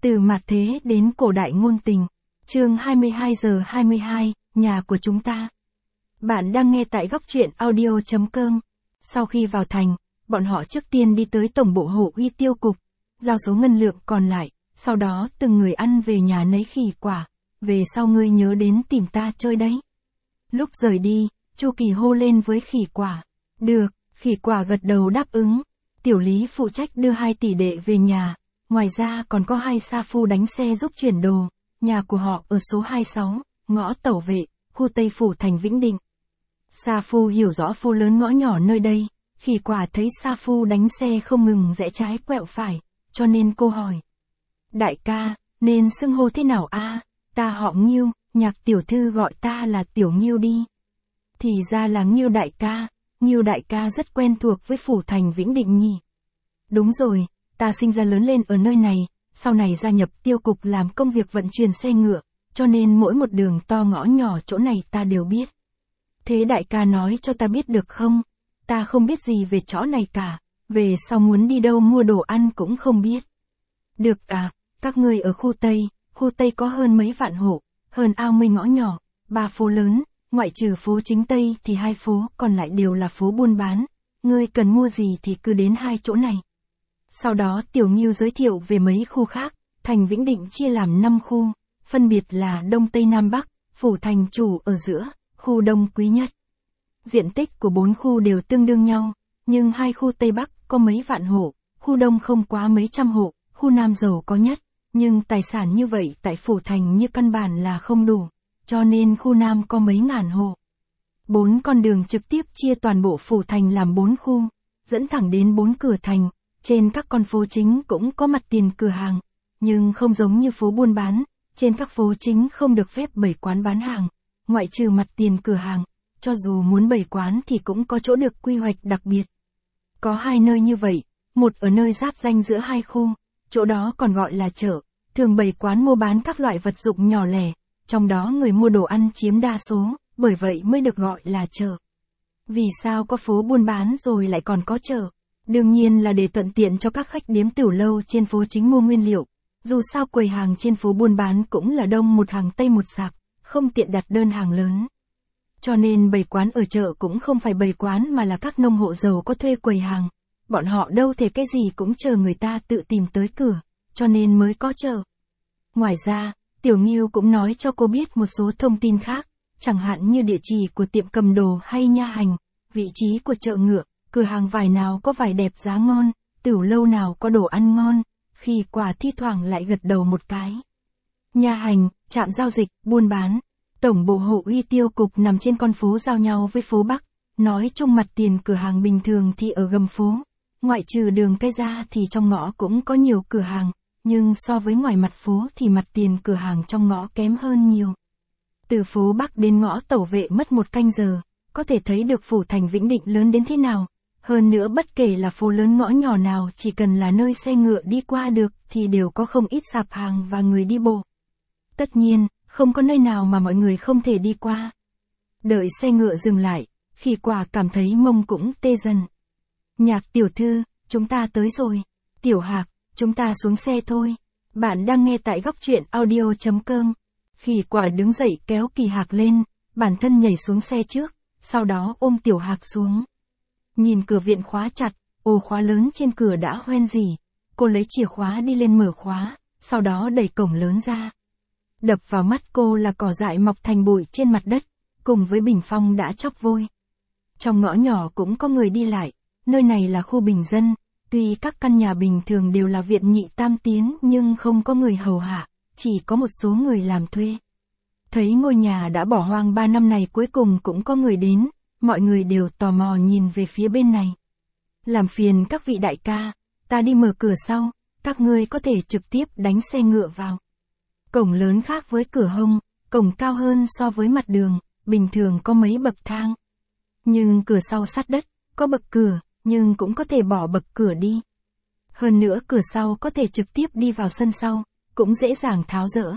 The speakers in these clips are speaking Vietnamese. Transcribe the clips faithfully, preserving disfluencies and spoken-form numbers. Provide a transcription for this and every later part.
Từ mạt thế đến cổ đại ngôn tình. Chương hai mươi hai giờ hai mươi hai, nhà của chúng ta. Bạn đang nghe tại góc truyện audio chấm com. Sau khi vào thành, bọn họ trước tiên đi tới tổng bộ hộ uy tiêu cục, giao số ngân lượng còn lại, sau đó từng người ăn về nhà nấy khỉ quả, về sau ngươi nhớ đến tìm ta chơi đấy. Lúc rời đi, Chu Kỳ hô lên với khỉ quả. Được, khỉ quả gật đầu đáp ứng. Tiểu Lý phụ trách đưa hai tỷ đệ về nhà, ngoài ra còn có hai sa phu đánh xe giúp chuyển đồ, nhà của họ ở số hai mươi sáu, ngõ Tẩu Vệ, khu Tây Phủ thành Vĩnh Định. Sa phu hiểu rõ phố lớn ngõ nhỏ nơi đây, khỉ quả thấy sa phu đánh xe không ngừng rẽ trái quẹo phải, cho nên cô hỏi. Đại ca, nên xưng hô thế nào a? Ta họ Nghiêu, Nhạc tiểu thư gọi ta là Tiểu Nghiêu đi. Thì ra là Nghiêu đại ca, Nghiêu đại ca rất quen thuộc với phủ thành Vĩnh Định nhỉ. Đúng rồi, ta sinh ra lớn lên ở nơi này, sau này gia nhập tiêu cục làm công việc vận chuyển xe ngựa, cho nên mỗi một đường to ngõ nhỏ chỗ này ta đều biết. Thế đại ca nói cho ta biết được không? Ta không biết gì về chỗ này cả, về sau muốn đi đâu mua đồ ăn cũng không biết. Được à, các ngươi ở khu Tây, khu Tây có hơn mấy vạn hộ, hơn ao mươi ngõ nhỏ, ba phố lớn, ngoại trừ phố chính Tây thì hai phố còn lại đều là phố buôn bán, ngươi cần mua gì thì cứ đến hai chỗ này. Sau đó Tiểu Nghiêu giới thiệu về mấy khu khác, thành Vĩnh Định chia làm năm khu, phân biệt là Đông Tây Nam Bắc, phủ thành chủ ở giữa, khu Đông quý nhất. Diện tích của bốn khu đều tương đương nhau, nhưng hai khu Tây Bắc có mấy vạn hộ, khu Đông không quá mấy trăm hộ, khu Nam giàu có nhất, nhưng tài sản như vậy tại phủ thành như căn bản là không đủ, cho nên khu Nam có mấy ngàn hộ. Bốn con đường trực tiếp chia toàn bộ phủ thành làm bốn khu, dẫn thẳng đến bốn cửa thành. Trên các con phố chính cũng có mặt tiền cửa hàng, nhưng không giống như phố buôn bán, trên các phố chính không được phép bày quán bán hàng, ngoại trừ mặt tiền cửa hàng, cho dù muốn bày quán thì cũng có chỗ được quy hoạch đặc biệt. Có hai nơi như vậy, một ở nơi giáp ranh giữa hai khu, chỗ đó còn gọi là chợ, thường bày quán mua bán các loại vật dụng nhỏ lẻ, trong đó người mua đồ ăn chiếm đa số, bởi vậy mới được gọi là chợ. Vì sao có phố buôn bán rồi lại còn có chợ? Đương nhiên là để thuận tiện cho các khách điếm tiểu lâu trên phố chính mua nguyên liệu, dù sao quầy hàng trên phố buôn bán cũng là đông một hàng tây một sạp, không tiện đặt đơn hàng lớn. Cho nên bày quán ở chợ cũng không phải bày quán mà là các nông hộ giàu có thuê quầy hàng, bọn họ đâu thể cái gì cũng chờ người ta tự tìm tới cửa, cho nên mới có chợ. Ngoài ra, Tiểu Nghiêu cũng nói cho cô biết một số thông tin khác, chẳng hạn như địa chỉ của tiệm cầm đồ hay nha hành, vị trí của chợ ngựa, cửa hàng vải nào có vải đẹp giá ngon, tửu lâu nào có đồ ăn ngon, khi quả thi thoảng lại gật đầu một cái. Nha hành, trạm giao dịch, buôn bán, tổng bộ hộ uy tiêu cục nằm trên con phố giao nhau với phố Bắc, nói chung mặt tiền cửa hàng bình thường thì ở gầm phố, ngoại trừ đường cái ra thì trong ngõ cũng có nhiều cửa hàng, nhưng so với ngoài mặt phố thì mặt tiền cửa hàng trong ngõ kém hơn nhiều. Từ phố Bắc đến ngõ Tẩu Vệ mất một canh giờ, có thể thấy được phủ thành Vĩnh Định lớn đến thế nào. Hơn nữa bất kể là phố lớn ngõ nhỏ nào chỉ cần là nơi xe ngựa đi qua được thì đều có không ít sạp hàng và người đi bộ. Tất nhiên, không có nơi nào mà mọi người không thể đi qua. Đợi xe ngựa dừng lại, khỉ quả cảm thấy mông cũng tê dần. Nhạc tiểu thư, chúng ta tới rồi. Tiểu Hạc, chúng ta xuống xe thôi. Bạn đang nghe tại góc truyện audio chấm com. Khỉ quả đứng dậy kéo Kỳ Hạc lên, bản thân nhảy xuống xe trước, sau đó ôm Tiểu Hạc xuống. Nhìn cửa viện khóa chặt, ổ khóa lớn trên cửa đã hoen rỉ, cô lấy chìa khóa đi lên mở khóa, sau đó đẩy cổng lớn ra. Đập vào mắt cô là cỏ dại mọc thành bụi trên mặt đất, cùng với bình phong đã chóc vôi. Trong ngõ nhỏ cũng có người đi lại, nơi này là khu bình dân, tuy các căn nhà bình thường đều là viện nhị tam tiến nhưng không có người hầu hạ, chỉ có một số người làm thuê. Thấy ngôi nhà đã bỏ hoang ba năm này cuối cùng cũng có người đến. Mọi người đều tò mò nhìn về phía bên này. Làm phiền các vị đại ca, ta đi mở cửa sau, các ngươi có thể trực tiếp đánh xe ngựa vào. Cổng lớn khác với cửa hông, cổng cao hơn so với mặt đường, bình thường có mấy bậc thang. Nhưng cửa sau sát đất, có bậc cửa, nhưng cũng có thể bỏ bậc cửa đi. Hơn nữa cửa sau có thể trực tiếp đi vào sân sau, cũng dễ dàng tháo dỡ.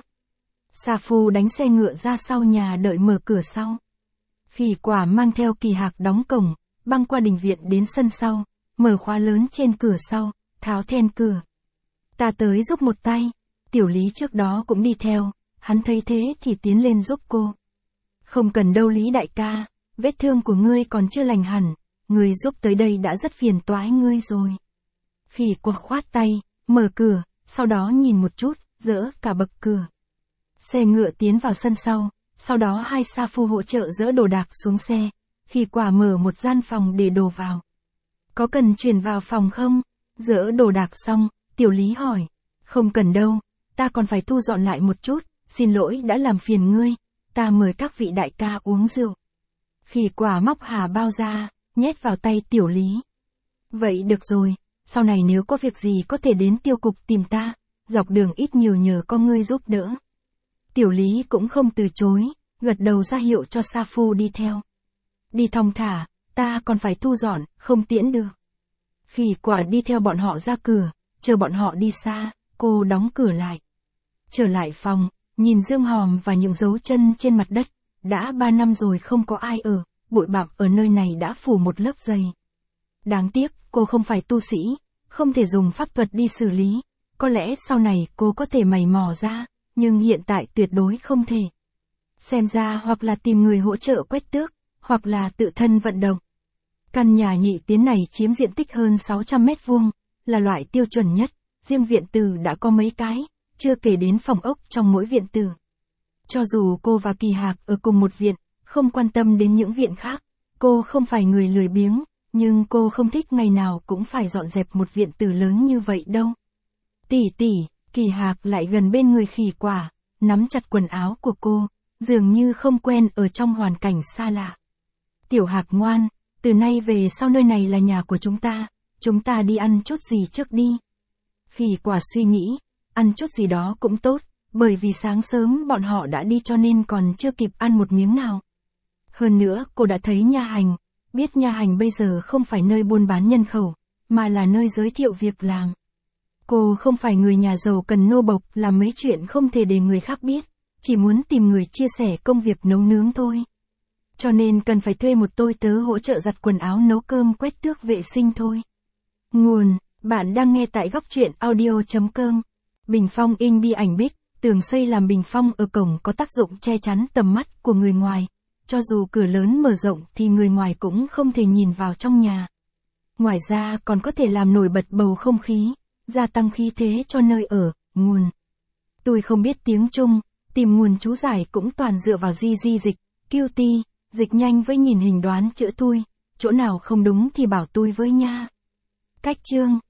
Sa phu đánh xe ngựa ra sau nhà đợi mở cửa sau. Khỉ quả mang theo Kỳ Hạc đóng cổng, băng qua đình viện đến sân sau, mở khóa lớn trên cửa sau, tháo then cửa. Ta tới giúp một tay. Tiểu Lý trước đó cũng đi theo, hắn thấy thế thì tiến lên giúp cô. Không cần đâu Lý đại ca, vết thương của ngươi còn chưa lành hẳn, ngươi giúp tới đây đã rất phiền toái ngươi rồi. Khỉ quả khoát tay, mở cửa, sau đó nhìn một chút, dỡ cả bậc cửa. Xe ngựa tiến vào sân sau, sau đó hai sa phu hỗ trợ dỡ đồ đạc xuống xe, Khỉ quả mở một gian phòng để đồ vào. Có cần chuyển vào phòng không? Dỡ đồ đạc xong, Tiểu Lý hỏi. Không cần đâu, ta còn phải thu dọn lại một chút, xin lỗi đã làm phiền ngươi, ta mời các vị đại ca uống rượu. Khỉ quả móc hà bao ra, nhét vào tay Tiểu Lý. Vậy được rồi, sau này nếu có việc gì có thể đến tiêu cục tìm ta, dọc đường ít nhiều nhờ có ngươi giúp đỡ. Tiểu Lý cũng không từ chối, gật đầu ra hiệu cho sa phu đi theo. Đi thong thả, ta còn phải thu dọn, không tiễn được. Khỉ quả đi theo bọn họ ra cửa, chờ bọn họ đi xa, cô đóng cửa lại. Trở lại phòng, nhìn dương hòm và những dấu chân trên mặt đất, đã ba năm rồi không có ai ở, bụi bặm ở nơi này đã phủ một lớp dày. Đáng tiếc, cô không phải tu sĩ, không thể dùng pháp thuật đi xử lý, có lẽ sau này cô có thể mày mò ra, nhưng hiện tại tuyệt đối không thể. Xem ra hoặc là tìm người hỗ trợ quét tước, hoặc là tự thân vận động. Căn nhà nhị tiến này chiếm diện tích hơn sáu trăm mét vuông, là loại tiêu chuẩn nhất, riêng viện tử đã có mấy cái, chưa kể đến phòng ốc trong mỗi viện tử. Cho dù cô và Kỳ Hạc ở cùng một viện, không quan tâm đến những viện khác, cô không phải người lười biếng, nhưng cô không thích ngày nào cũng phải dọn dẹp một viện tử lớn như vậy đâu. Tỷ tỷ, Kỳ Hạc lại gần bên người Khỉ quả, nắm chặt quần áo của cô, dường như không quen ở trong hoàn cảnh xa lạ. Tiểu Hạc ngoan, từ nay về sau nơi này là nhà của chúng ta, chúng ta đi ăn chút gì trước đi. Khỉ quả suy nghĩ, ăn chút gì đó cũng tốt, bởi vì sáng sớm bọn họ đã đi cho nên còn chưa kịp ăn một miếng nào. Hơn nữa, cô đã thấy nha hành, biết nha hành bây giờ không phải nơi buôn bán nhân khẩu, mà là nơi giới thiệu việc làm. Cô không phải người nhà giàu cần nô bộc làm mấy chuyện không thể để người khác biết, chỉ muốn tìm người chia sẻ công việc nấu nướng thôi. Cho nên cần phải thuê một tôi tớ hỗ trợ giặt quần áo nấu cơm quét tước vệ sinh thôi. Nguồn, bạn đang nghe tại góc truyện audio chấm com. Bình phong in bi ảnh bích, tường xây làm bình phong ở cổng có tác dụng che chắn tầm mắt của người ngoài. Cho dù cửa lớn mở rộng thì người ngoài cũng không thể nhìn vào trong nhà. Ngoài ra còn có thể làm nổi bật bầu không khí, gia tăng khí thế cho nơi ở. Nguồn. Tôi không biết tiếng Trung, tìm nguồn chú giải cũng toàn dựa vào di di dịch, kiu ti, dịch nhanh với nhìn hình đoán chữ tôi, chỗ nào không đúng thì bảo tôi với nha. Cách chương